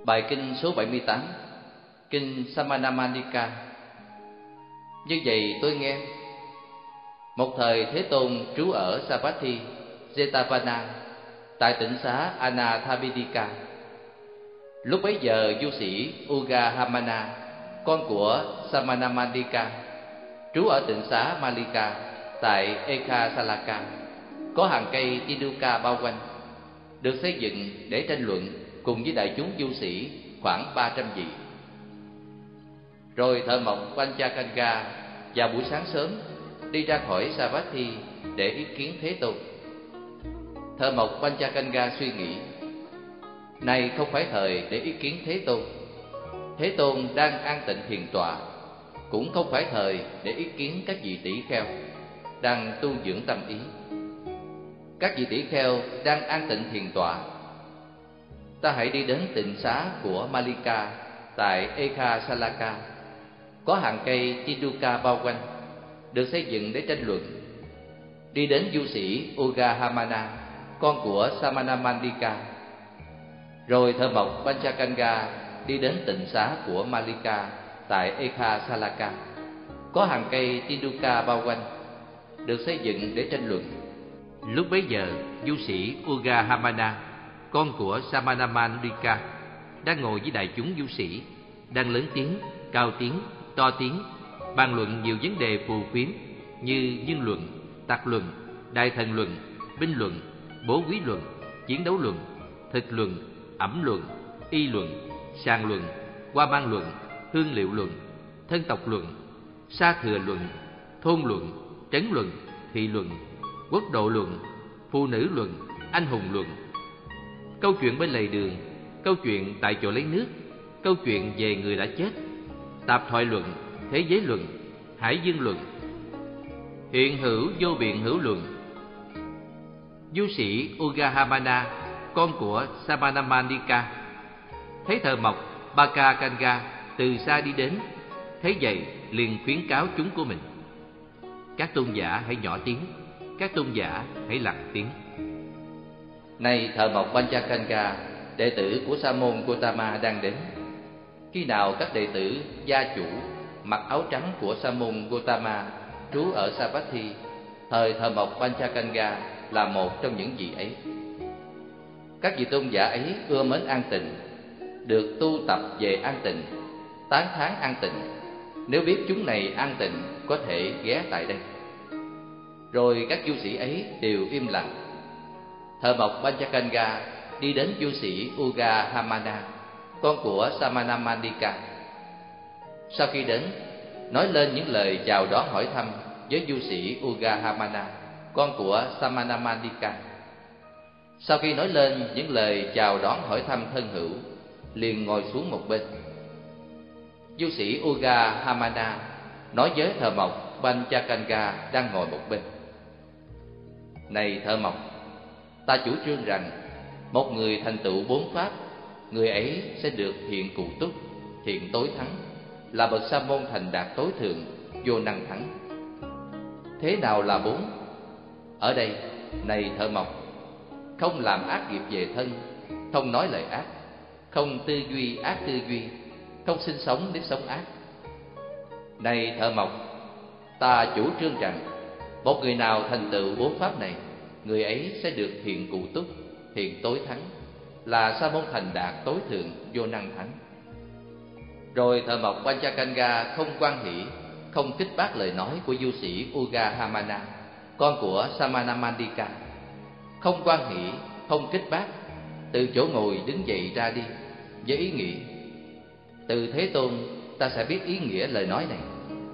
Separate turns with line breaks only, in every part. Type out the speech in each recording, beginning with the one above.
Bài kinh số 78, kinh Samanamanika. Như vậy tôi nghe, một thời Thế Tôn trú ở Savatthi, Jetavana, tại tỉnh xá Anathapindika. Lúc bấy giờ du sĩ Ugahamana, con của Samanamandika, trú ở tỉnh xá Malika tại Ekhasalaka, có hàng cây Tiduka bao quanh, được xây dựng để tranh luận cùng với đại chúng du sĩ khoảng 300 vị. Rồi thợ mộc Panchakanga vào buổi sáng sớm đi ra khỏi Savatthi để ý kiến Thế Tôn. Thợ mộc Panchakanga suy nghĩ, này không phải thời để ý kiến Thế Tôn. Thế Tôn đang an tịnh thiền tọa, cũng không phải thời để ý kiến các vị tỷ kheo đang tu dưỡng tâm ý. Các vị tỷ kheo đang an tịnh thiền tọa. Ta hãy đi đến tịnh xá của Malika tại Ekhasalaka, có hàng cây Tiduka bao quanh, được xây dựng để tranh luận. Đi đến du sĩ Ugahamana, con của Samanamandika. Rồi thợ mộc Panchakanga đi đến tịnh xá của Malika tại Ekhasalaka, có hàng cây Tiduka bao quanh, được xây dựng để tranh luận. Lúc bấy giờ du sĩ Ugahamana, con của Samanamandika, đang ngồi với đại chúng du sĩ, đang lớn tiếng, cao tiếng, to tiếng, bàn luận nhiều vấn đề phù phiếm như nhân luận, tặc luận, đại thần luận, binh luận, bố quý luận, chiến đấu luận, thực luận, ẩm luận, y luận, sàng luận, hoa ban luận, hương liệu luận, thân tộc luận, sa thừa luận, thôn luận, trấn luận, thị luận, quốc độ luận, phụ nữ luận, anh hùng luận, câu chuyện bên lề đường, câu chuyện tại chỗ lấy nước, câu chuyện về người đã chết, tạp thoại luận, thế giới luận, hải dương luận, hiện hữu vô biện hữu luận. Du sĩ Ugahamana, con của Samanamandika, thấy thợ mộc Pakakanga từ xa đi đến, thấy vậy liền khuyến cáo chúng của mình: các tôn giả hãy nhỏ tiếng, các tôn giả hãy lặng tiếng. Này thợ mộc Panchakanga, đệ tử của Sa môn Gotama đang đến. Khi nào các đệ tử gia chủ mặc áo trắng của Sa môn Gotama trú ở Savatthi, thời thợ mộc Panchakanga là một trong những vị ấy. Các vị tôn giả ấy ưa mến an tịnh, được tu tập về an tịnh, tán thán an tịnh. Nếu biết chúng này an tịnh, có thể ghé tại đây. Rồi các du sĩ ấy đều im lặng. Thợ mộc Panchakanga đi đến du sĩ Ugahamana, con của Samanamandika. Sau khi đến, nói lên những lời chào đón hỏi thăm với du sĩ Ugahamana, con của Samanamandika. Sau khi nói lên những lời chào đón hỏi thăm thân hữu, liền ngồi xuống một bên. Du sĩ Ugahamana nói với thợ mộc Panchakanga đang ngồi một bên: này thợ mộc, ta chủ trương rằng một người thành tựu bốn pháp, người ấy sẽ được thiện cụ túc, thiện tối thắng, là bậc sa môn thành đạt tối thượng, vô năng thắng. Thế nào là bốn? Ở đây, này thợ mộc, không làm ác nghiệp về thân, không nói lời ác, không tư duy ác tư duy, không sinh sống nếp sống ác. Này thợ mộc, ta chủ trương rằng một người nào thành tựu bốn pháp này, người ấy sẽ được thiện cụ túc, thiện tối thắng, là sa môn thành đạt tối thượng, vô năng thắng. Rồi thợ mộc Panchakanga không quan hỷ, không kích bác lời nói của du sĩ Ugahamana, con của Samanamandika. Không quan hỷ, không kích bác, từ chỗ ngồi đứng dậy ra đi, với ý nghĩ: từ Thế Tôn ta sẽ biết ý nghĩa lời nói này.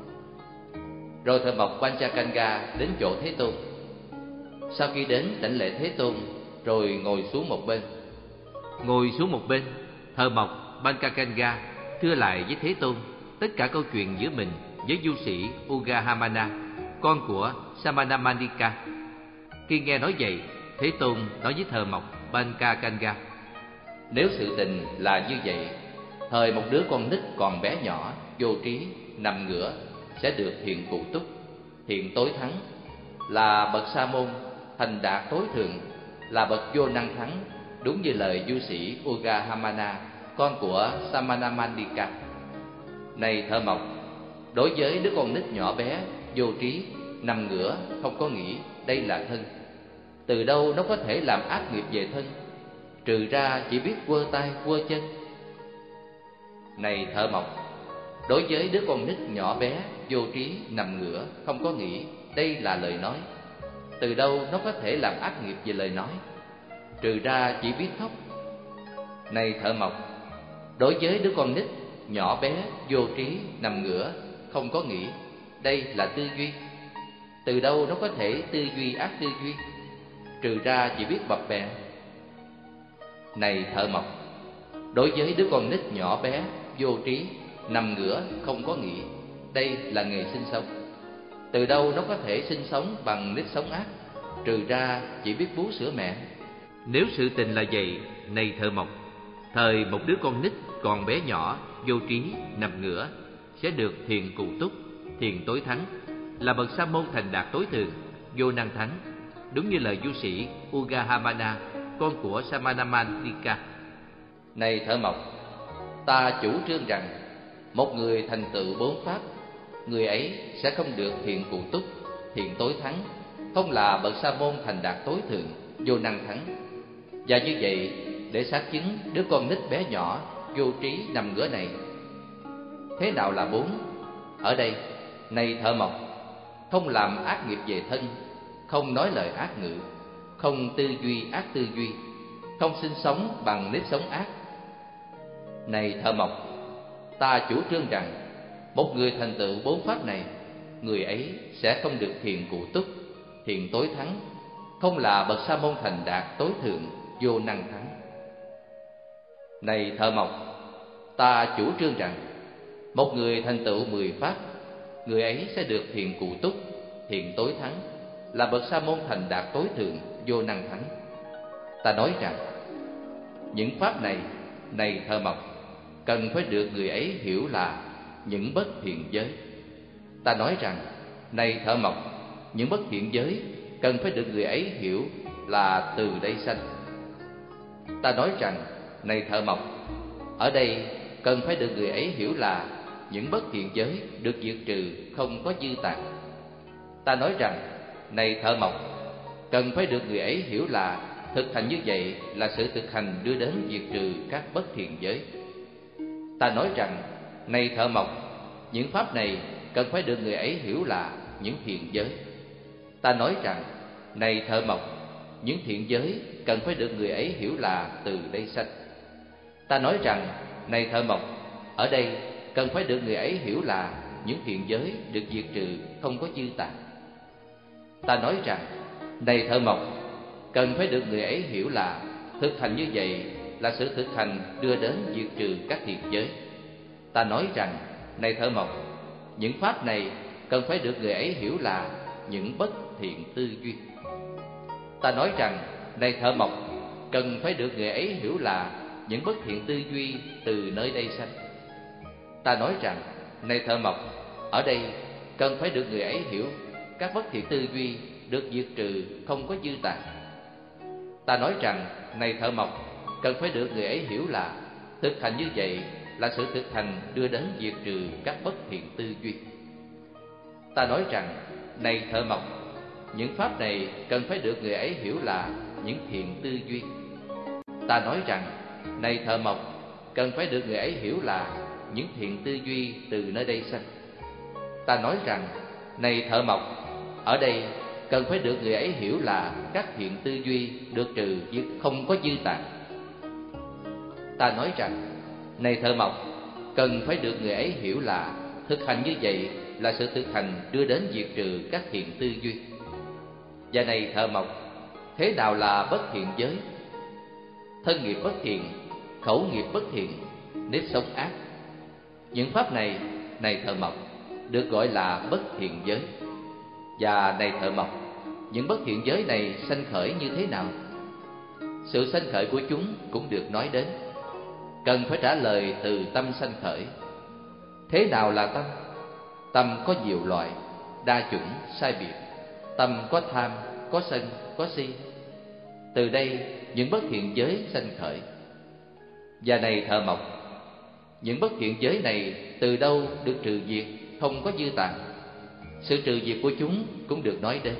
Rồi thợ mộc Panchakanga đến chỗ Thế Tôn. Sau khi đến đảnh lễ Thế Tôn, rồi ngồi xuống một bên. Ngồi xuống một bên, thợ mộc Panchakanga thưa lại với Thế Tôn tất cả câu chuyện giữa mình với du sĩ Ugahamana, con của Samanamandika. Khi nghe nói vậy, Thế Tôn nói với thợ mộc Panchakanga: nếu sự tình là như vậy, thời một đứa con nít còn bé nhỏ, vô trí, nằm ngửa sẽ được thiện cụ túc, thiện tối thắng, là bậc sa môn thành đạt tối thượng, là bậc vô năng thắng, đúng như lời du sĩ Ugahamana con của Samanamandika. Này thợ mộc, đối với đứa con nít nhỏ bé, vô trí, nằm ngửa, không có nghĩ đây là thân, từ đâu nó có thể làm ác nghiệp về thân, trừ ra chỉ biết quơ tay quơ chân. Này thợ mộc, đối với đứa con nít nhỏ bé, vô trí, nằm ngửa, không có nghĩ đây là lời nói, từ đâu nó có thể làm ác nghiệp về lời nói, trừ ra chỉ biết khóc. Này thợ mộc, đối với đứa con nít nhỏ bé, vô trí, nằm ngửa, không có nghĩ đây là tư duy, từ đâu nó có thể tư duy ác tư duy, trừ ra chỉ biết bập bẹ. Này thợ mộc, đối với đứa con nít nhỏ bé, vô trí, nằm ngửa, không có nghĩ đây là nghề sinh sống, từ đâu nó có thể sinh sống bằng nếp sống ác, trừ ra chỉ biết bú sữa mẹ.
Nếu sự tình là vậy, này thợ mộc, thời một đứa con nít còn bé nhỏ, vô trí, nằm ngửa sẽ được thiền cụ túc, thiền tối thắng, là bậc sa môn thành đạt tối thượng, vô năng thắng, đúng như lời du sĩ Ugahamana, con của Samanamandika.
Này thợ mộc, ta chủ trương rằng một người thành tựu bốn pháp, người ấy sẽ không được thiền cụ túc, thiền tối thắng, không là bậc sa môn thành đạt tối thượng, vô năng thắng. Và như vậy, để xác chứng đứa con nít bé nhỏ, vô trí, nằm ngửa này, thế nào là bốn? Ở đây, này thợ mộc, không làm ác nghiệp về thân, không nói lời ác ngữ, không tư duy ác tư duy, không sinh sống bằng nếp sống ác. Này thợ mộc, ta chủ trương rằng một người thành tựu bốn pháp này, người ấy sẽ không được thiền cụ túc, thiền tối thắng, không là bậc sa môn thành đạt tối thượng, vô năng thắng. Này thợ mộc, ta chủ trương rằng một người thành tựu 10 pháp, người ấy sẽ được thiền cụ túc, thiền tối thắng, là bậc sa môn thành đạt tối thượng, vô năng thắng. Ta nói rằng những pháp này, này thợ mộc, cần phải được người ấy hiểu là những bất thiện giới. Ta nói rằng, này thợ mộc, những bất thiện giới cần phải được người ấy hiểu là từ đây sanh. Ta nói rằng, này thợ mộc, ở đây cần phải được người ấy hiểu là những bất thiện giới được diệt trừ, không có dư tàn. Ta nói rằng, này thợ mộc, cần phải được người ấy hiểu là thực hành như vậy là sự thực hành đưa đến diệt trừ các bất thiện giới. Ta nói rằng, này thợ mộc, những pháp này cần phải được người ấy hiểu là những thiện giới. Ta nói rằng, này thợ mộc, những thiện giới cần phải được người ấy hiểu là từ đây sanh. Ta nói rằng, này thợ mộc, ở đây cần phải được người ấy hiểu là những thiện giới được diệt trừ, không có dư tàn. Ta nói rằng, này thợ mộc, cần phải được người ấy hiểu là thực hành như vậy là sự thực hành đưa đến diệt trừ các thiện giới. Ta nói rằng, này thợ mộc, những pháp này cần phải được người ấy hiểu là những bất thiện tư duy. Ta nói rằng, này thợ mộc, cần phải được người ấy hiểu là những bất thiện tư duy từ nơi đây sanh. Ta nói rằng, này thợ mộc, ở đây cần phải được người ấy hiểu các bất thiện tư duy được diệt trừ, không có dư tàn. Ta nói rằng, này thợ mộc, cần phải được người ấy hiểu là thực hành như vậy là sự thực hành đưa đến diệt trừ các bất thiện tư duy. Ta nói rằng, này thợ mộc, những pháp này cần phải được người ấy hiểu là những thiện tư duy. Ta nói rằng, này thợ mộc, cần phải được người ấy hiểu là những thiện tư duy từ nơi đây sanh. Ta nói rằng, này thợ mộc, ở đây cần phải được người ấy hiểu là các thiện tư duy được trừ chứ không có dư tàn. Ta nói rằng, này thợ mộc, cần phải được người ấy hiểu là thực hành như vậy là sự thực hành đưa đến diệt trừ các thiện tư duy. Và này thợ mộc, thế nào là bất thiện giới? Thân nghiệp bất thiện, khẩu nghiệp bất thiện, nếp sống ác. Những pháp này, này thợ mộc, được gọi là bất thiện giới. Và này thợ mộc, những bất thiện giới này sanh khởi như thế nào? Sự sanh khởi của chúng cũng được nói đến. Cần phải trả lời từ tâm sanh khởi. Thế nào là tâm? Tâm có nhiều loại, đa chủng, sai biệt. Tâm có tham, có sân, có si. Từ đây những bất thiện giới sanh khởi. Và này thợ mộc, những bất thiện giới này từ đâu được trừ diệt, không có dư tàn. Sự trừ diệt của chúng cũng được nói đến.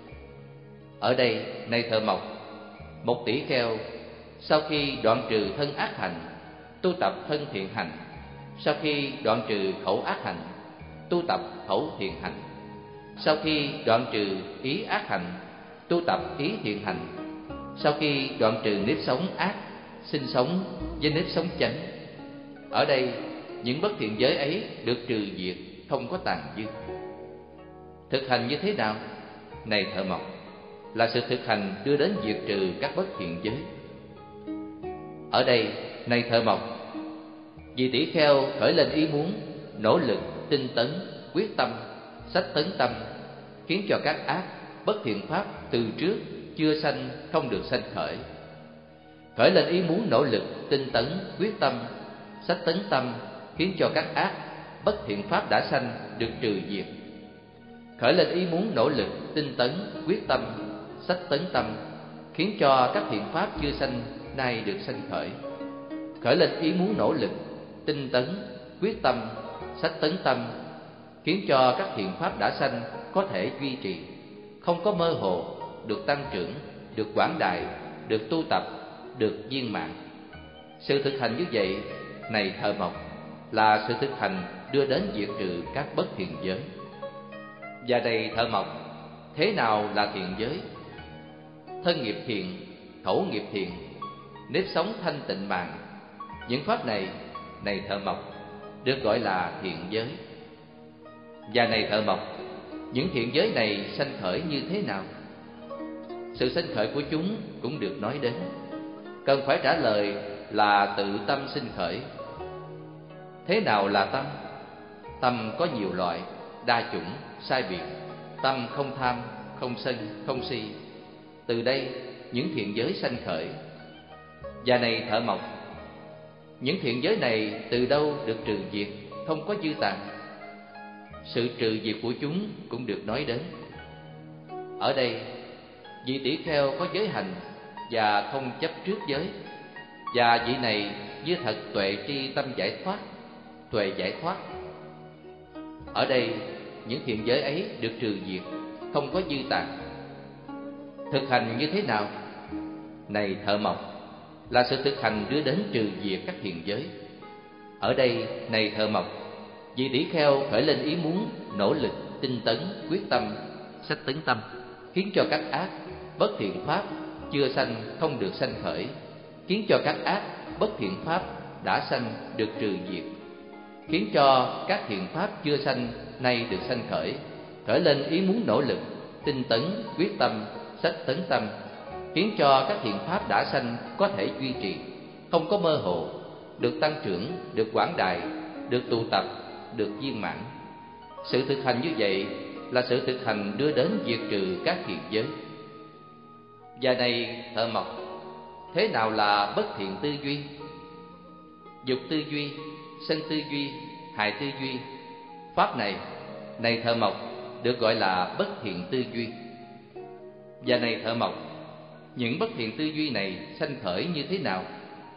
Ở đây, này thợ mộc, một tỷ kheo sau khi đoạn trừ thân ác hành, tu tập thân thiện hành. Sau khi đoạn trừ khẩu ác hành, tu tập khẩu thiện hành. Sau khi đoạn trừ ý ác hành, tu tập ý thiện hành. Sau khi đoạn trừ nếp sống ác, sinh sống với nếp sống chánh. Ở đây, những bất thiện giới ấy được trừ diệt, không có tàn dư. Thực hành như thế nào? Này thợ mộc, là sự thực hành đưa đến diệt trừ các bất thiện giới. Ở đây, này thợ mộc, vì tỷ kheo khởi lên ý muốn, nỗ lực, tinh tấn, quyết tâm, sách tấn tâm, khiến cho các ác, bất thiện pháp từ trước chưa sanh không được sanh khởi. Khởi lên ý muốn nỗ lực, tinh tấn, quyết tâm, sách tấn tâm, khiến cho các ác, bất thiện pháp đã sanh được trừ diệt. Khởi lên ý muốn nỗ lực, tinh tấn, quyết tâm, sách tấn tâm, khiến cho các thiện pháp chưa sanh nay được sanh khởi. Khởi lên ý muốn nỗ lực, tinh tấn, quyết tâm, sách tấn tâm, khiến cho các thiện pháp đã sanh có thể duy trì, không có mơ hồ, được tăng trưởng, được quảng đại, được tu tập, được viên mãn. Sự thực hành như vậy, này thợ mộc, là sự thực hành đưa đến diệt trừ các bất thiện giới. Và này thợ mộc, thế nào là thiện giới? Thân nghiệp thiện, khẩu nghiệp thiện, nếp sống thanh tịnh mạng. Những pháp này, này thợ mộc, được gọi là thiện giới. Và này thợ mộc, những thiện giới này sanh khởi như thế nào? Sự sanh khởi của chúng cũng được nói đến. Cần phải trả lời là tự tâm sinh khởi. Thế nào là tâm? Tâm có nhiều loại, đa chủng, sai biệt. Tâm không tham, không sân, không si. Từ đây, những thiện giới sanh khởi. Và này thợ mộc, những thiện giới này từ đâu được trừ diệt, không có dư tàn. Sự trừ diệt của chúng cũng được nói đến. Ở đây, vị tỷ kheo có giới hành và không chấp trước giới, và vị này với thật tuệ tri tâm giải thoát, tuệ giải thoát. Ở đây, những thiện giới ấy được trừ diệt, không có dư tàn. Thực hành như thế nào? Này thợ mộc, là sự thực hành đưa đến trừ diệt các thiện giới. Ở đây, này thợ mộc, vị tỷ kheo khởi lên ý muốn, nỗ lực, tinh tấn, quyết tâm, sách tấn tâm, khiến cho các ác, bất thiện pháp chưa sanh không được sanh khởi, khiến cho các ác, bất thiện pháp đã sanh được trừ diệt, khiến cho các thiện pháp chưa sanh nay được sanh khởi. Khởi lên ý muốn nỗ lực, tinh tấn, quyết tâm, sách tấn tâm, khiến cho các thiện pháp đã sanh có thể duy trì, không có mơ hồ, được tăng trưởng, được quảng đại, được tụ tập, được viên mãn. Sự thực hành như vậy là sự thực hành đưa đến diệt trừ các thiện giới. Và này thợ mộc, thế nào là bất thiện tư duy? Dục tư duy, sân tư duy, hại tư duy. Pháp này, này thợ mộc, được gọi là bất thiện tư duy. Và này thợ mộc, những bất thiện tư duy này sanh khởi như thế nào?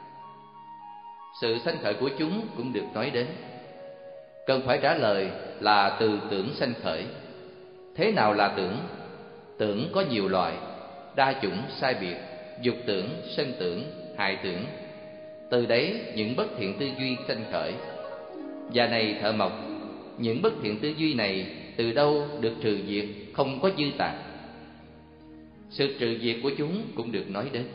Sự sanh khởi của chúng cũng được nói đến. Cần phải trả lời là từ tưởng sanh khởi. Thế nào là tưởng? Tưởng có nhiều loại, đa chủng sai biệt, dục tưởng, sân tưởng, hại tưởng. Từ đấy những bất thiện tư duy sanh khởi. Và này thợ mộc, những bất thiện tư duy này từ đâu được trừ diệt, không có dư tàn. Sự trừ diệt của chúng cũng được nói đến.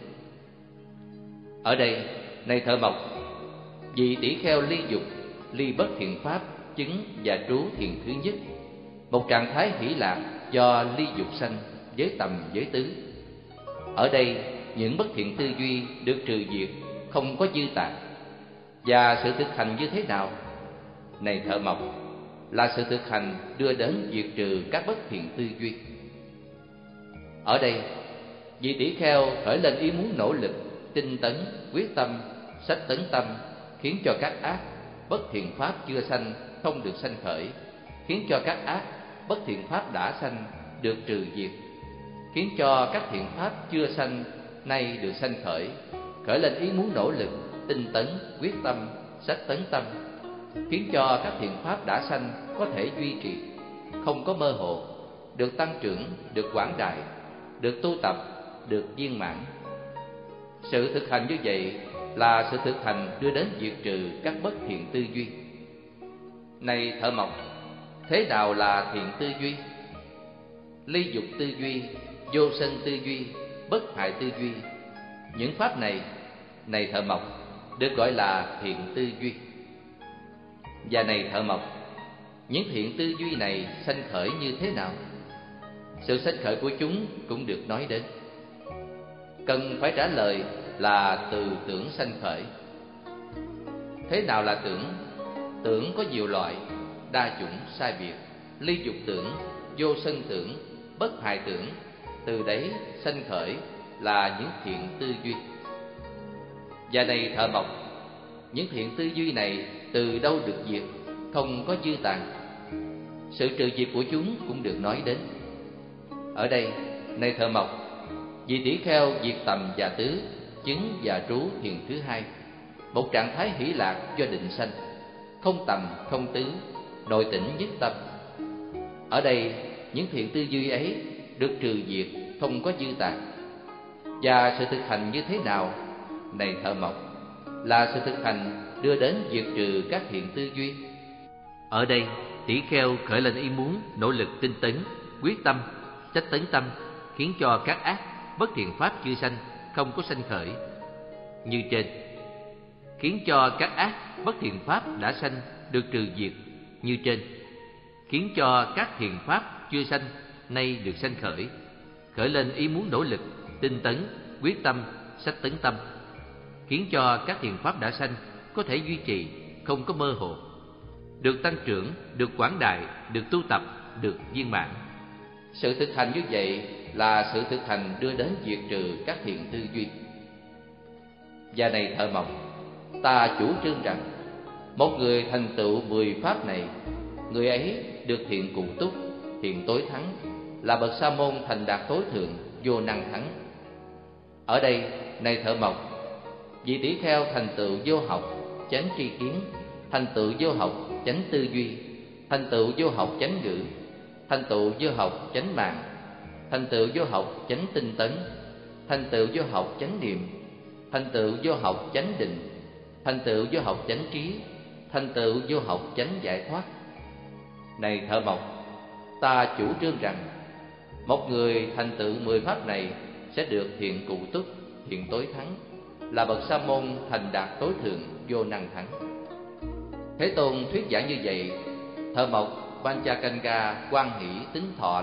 Ở đây, này thợ mộc, vị tỷ kheo ly dục, ly bất thiện pháp, chứng và trú thiền thứ nhất, một trạng thái hỷ lạc do ly dục sanh, giới tầm giới tứ. Ở đây, những bất thiện tư duy được trừ diệt, không có dư tàn. Và sự thực hành như thế nào? Này thợ mộc, là sự thực hành đưa đến diệt trừ các bất thiện tư duy. Ở đây, vị tỷ kheo khởi lên ý muốn nỗ lực, tinh tấn, quyết tâm, sách tấn tâm, khiến cho các ác, bất thiện pháp chưa sanh không được sanh khởi, khiến cho các ác, bất thiện pháp đã sanh được trừ diệt, khiến cho các thiện pháp chưa sanh nay được sanh khởi. Khởi lên ý muốn nỗ lực, tinh tấn, quyết tâm, sách tấn tâm, khiến cho các thiện pháp đã sanh có thể duy trì, không có mơ hồ, được tăng trưởng, được quảng đại, được tu tập, được viên mãn. Sự thực hành như vậy là sự thực hành đưa đến diệt trừ các bất thiện tư duy. Này thợ mộc, thế nào là thiện tư duy? Ly dục tư duy, vô sân tư duy, bất hại tư duy. Những pháp này, này thợ mộc, được gọi là thiện tư duy. Và này thợ mộc, những thiện tư duy này sanh khởi như thế nào? Sự sanh khởi của chúng cũng được nói đến. Cần phải trả lời là từ tưởng sanh khởi. Thế nào là tưởng? Tưởng có nhiều loại, đa chủng sai biệt. Ly dục tưởng, vô sân tưởng, bất hại tưởng, từ đấy sanh khởi là những thiện tư duy. Và này thợ mộc, những thiện tư duy này từ đâu được diệt, không có dư tàn. Sự trừ diệt của chúng cũng được nói đến. Ở đây, này thợ mộc, vị tỷ kheo diệt tầm và tứ, chứng và trú thiền thứ hai, một trạng thái hỷ lạc do định sanh, không tầm không tứ, nội tỉnh nhất tâm. Ở đây, những thiện tư duy ấy được trừ diệt, không có dư tàn. Và sự thực hành như thế nào, này thợ mộc? Là sự thực hành đưa đến diệt trừ các thiện tư duy.
Ở đây, tỷ kheo khởi lên ý muốn, nỗ lực tinh tấn, quyết tâm, sách tấn tâm, khiến cho các ác, bất thiện pháp chưa sanh, không có sanh khởi. Như trên, khiến cho các ác, bất thiện pháp đã sanh, được trừ diệt. Như trên, khiến cho các thiện pháp chưa sanh, nay được sanh khởi. Khởi lên ý muốn nỗ lực, tinh tấn, quyết tâm, sách tấn tâm, khiến cho các thiện pháp đã sanh có thể duy trì, không có mơ hồ, được tăng trưởng, được quảng đại, được tu tập, được viên mãn.
Sự thực hành như vậy là sự thực hành đưa đến diệt trừ các thiện tư duy. Và này thợ mộc, ta chủ trương rằng một người thành tựu 10 pháp này, người ấy được thiện cụ túc, thiện tối thắng, là bậc sa môn thành đạt tối thượng, vô năng thắng. Ở đây, này thợ mộc, vị tỷ kheo thành tựu vô học, chánh tri kiến, thành tựu vô học, chánh tư duy, thành tựu vô học, chánh ngữ, thành tựu vô học, chánh mạng, thành tựu vô học, chánh tinh tấn, thành tựu vô học, chánh niệm, thành tựu vô học, chánh định, thành tựu vô học, chánh trí, thành tựu vô học, chánh giải thoát. Này thợ mộc, ta chủ trương rằng một người thành tựu 10 pháp này sẽ được thiện cụ túc, thiện tối thắng, là bậc sa môn thành đạt tối thượng, vô năng thắng. Thế Tôn thuyết giảng như vậy, thợ mộc Panchakanga hoan hỷ tính thọ